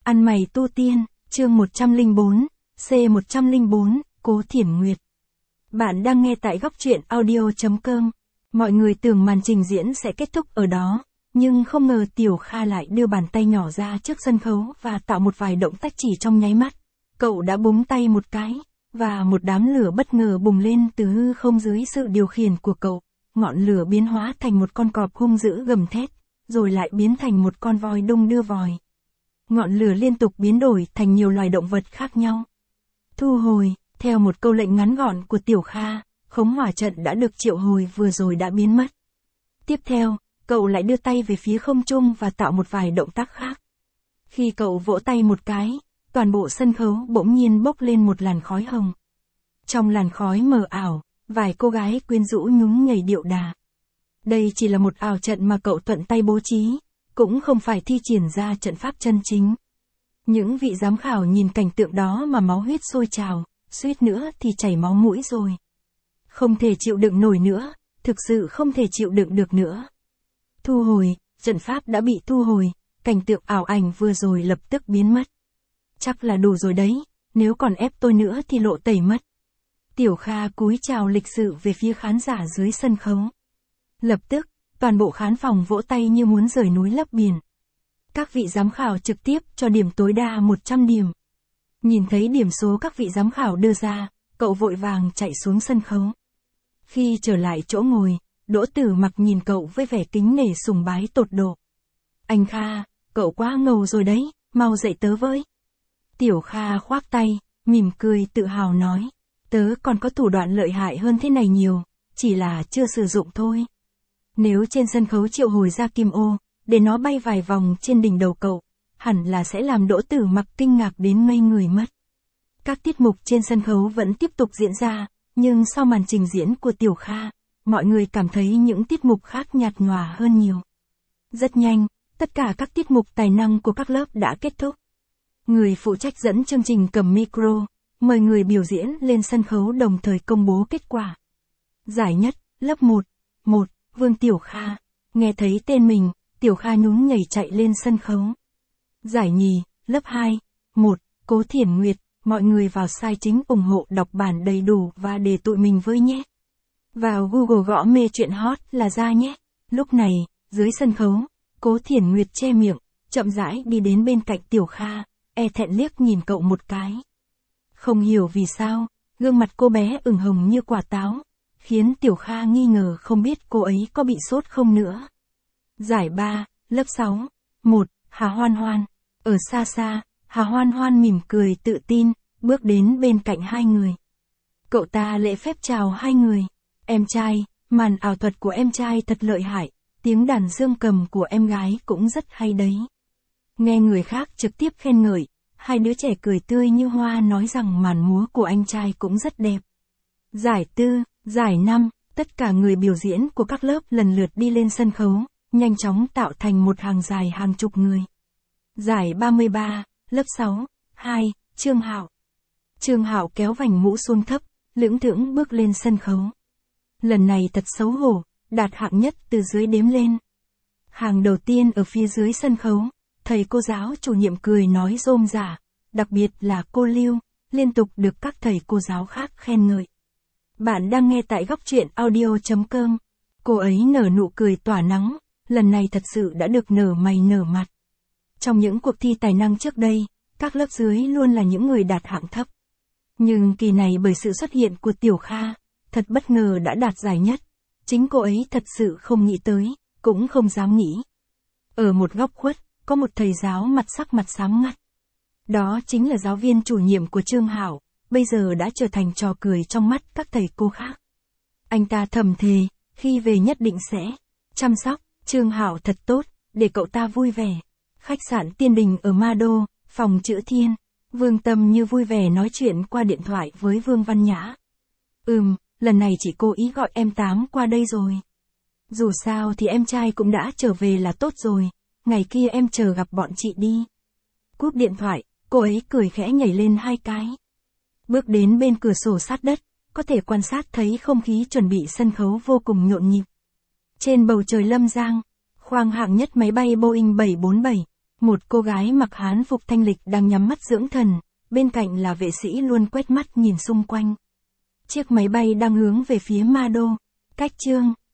Ăn mày tu tiên, chương 104, C104, Cố Thiển Nguyệt. Bạn đang nghe tại góc truyện audio.com. Mọi người tưởng màn trình diễn sẽ kết thúc ở đó, nhưng không ngờ Tiểu Kha lại đưa bàn tay nhỏ ra trước sân khấu và tạo một vài động tác chỉ trong nháy mắt. Cậu đã búng tay một cái, và một đám lửa bất ngờ bùng lên từ hư không dưới sự điều khiển của cậu. Ngọn lửa biến hóa thành một con cọp hung dữ gầm thét, rồi lại biến thành một con voi đung đưa vòi. Ngọn lửa liên tục biến đổi thành nhiều loài động vật khác nhau. Thu hồi, theo một câu lệnh ngắn gọn của Tiểu Kha, khống hỏa trận đã được triệu hồi vừa rồi đã biến mất. Tiếp theo, cậu lại đưa tay về phía không trung và tạo một vài động tác khác. Khi cậu vỗ tay một cái, toàn bộ sân khấu bỗng nhiên bốc lên một làn khói hồng. Trong làn khói mờ ảo, vài cô gái quyến rũ nhún nhảy điệu đà. Đây chỉ là một ảo trận mà cậu thuận tay bố trí, cũng không phải thi triển ra trận pháp chân chính. Những vị giám khảo nhìn cảnh tượng đó mà máu huyết sôi trào, suýt nữa thì chảy máu mũi rồi. Không thể chịu đựng nổi nữa, thực sự không thể chịu đựng được nữa. Thu hồi, trận pháp đã bị thu hồi, cảnh tượng ảo ảnh vừa rồi lập tức biến mất. Chắc là đủ rồi đấy, nếu còn ép tôi nữa thì lộ tẩy mất. Tiểu Kha cúi chào lịch sự về phía khán giả dưới sân khấu. Lập tức, toàn bộ khán phòng vỗ tay như muốn rời núi lấp biển. Các vị giám khảo trực tiếp cho điểm tối đa 100 điểm. Nhìn thấy điểm số các vị giám khảo đưa ra, cậu vội vàng chạy xuống sân khấu. Khi trở lại chỗ ngồi, Đỗ Tử Mặc nhìn cậu với vẻ kính nể sùng bái tột độ. Anh Kha, cậu quá ngầu rồi đấy, mau dạy tớ với. Tiểu Kha khoác tay, mỉm cười tự hào nói. Tớ còn có thủ đoạn lợi hại hơn thế này nhiều, chỉ là chưa sử dụng thôi. Nếu trên sân khấu triệu hồi ra kim ô, để nó bay vài vòng trên đỉnh đầu cậu, hẳn là sẽ làm Đỗ Tử Mặc kinh ngạc đến ngây người mất. Các tiết mục trên sân khấu vẫn tiếp tục diễn ra, nhưng sau màn trình diễn của Tiểu Kha, mọi người cảm thấy những tiết mục khác nhạt nhòa hơn nhiều. Rất nhanh, tất cả các tiết mục tài năng của các lớp đã kết thúc. Người phụ trách dẫn chương trình cầm micro, mời người biểu diễn lên sân khấu đồng thời công bố kết quả. Giải nhất, lớp 1, Vương Tiểu Kha. Nghe thấy tên mình, Tiểu Kha nhún nhảy chạy lên sân khấu. Giải nhì, lớp 2, Cố Thiển Nguyệt. Mọi người vào site chính ủng hộ đọc bản đầy đủ và để tụi mình với nhé. Vào Google gõ mê chuyện hot là ra nhé. Lúc này, dưới sân khấu, Cố Thiển Nguyệt che miệng, chậm rãi đi đến bên cạnh Tiểu Kha, e thẹn liếc nhìn cậu một cái. Không hiểu vì sao, gương mặt cô bé ửng hồng như quả táo, khiến Tiểu Kha nghi ngờ không biết cô ấy có bị sốt không nữa. Giải 3, lớp 6, Hà Hoan Hoan. Ở xa xa, Hà Hoan Hoan mỉm cười tự tin, bước đến bên cạnh hai người. Cậu ta lễ phép chào hai người. Em trai, màn ảo thuật của em trai thật lợi hại, tiếng đàn dương cầm của em gái cũng rất hay đấy. Nghe người khác trực tiếp khen ngợi, hai đứa trẻ cười tươi như hoa nói rằng màn múa của anh trai cũng rất đẹp. Giải 4, giải 5, tất cả người biểu diễn của các lớp lần lượt đi lên sân khấu, nhanh chóng tạo thành một hàng dài hàng chục người. Giải 33, lớp 6, Trương Hạo. Trương Hạo kéo vành mũ suông thấp, lững thững bước lên sân khấu. Lần này thật xấu hổ, đạt hạng nhất từ dưới đếm lên. Hàng đầu tiên ở phía dưới sân khấu, thầy cô giáo chủ nhiệm cười nói rôm rả, đặc biệt là cô Lưu, liên tục được các thầy cô giáo khác khen ngợi. Bạn đang nghe tại góc truyện audio.com. Cô ấy nở nụ cười tỏa nắng, lần này thật sự đã được nở mày nở mặt. Trong những cuộc thi tài năng trước đây, các lớp dưới luôn là những người đạt hạng thấp. Nhưng kỳ này bởi sự xuất hiện của Tiểu Kha, thật bất ngờ đã đạt giải nhất. Chính cô ấy thật sự không nghĩ tới, cũng không dám nghĩ. Ở một góc khuất, có một thầy giáo mặt xám ngắt. Đó chính là giáo viên chủ nhiệm của Trương Hạo, bây giờ đã trở thành trò cười trong mắt các thầy cô khác. Anh ta thầm thề, khi về nhất định sẽ chăm sóc Trương Hạo thật tốt, để cậu ta vui vẻ. Khách sạn Tiên Đình ở Ma Đô, phòng chữ Thiên. Vương Tâm như vui vẻ nói chuyện qua điện thoại với Vương Văn Nhã. Lần này chị cố ý gọi em Tám qua đây rồi. Dù sao thì em trai cũng đã trở về là tốt rồi, ngày kia em chờ gặp bọn chị đi. Cúp điện thoại, cô ấy cười khẽ nhảy lên hai cái. Bước đến bên cửa sổ sát đất, có thể quan sát thấy không khí chuẩn bị sân khấu vô cùng nhộn nhịp. Trên bầu trời lâm giang, khoang hạng nhất máy bay Boeing 747, Một cô gái mặc hán phục thanh lịch đang nhắm mắt dưỡng thần, bên cạnh là vệ sĩ luôn quét mắt nhìn xung quanh. Chiếc máy bay đang hướng về phía ma đô. Cách chương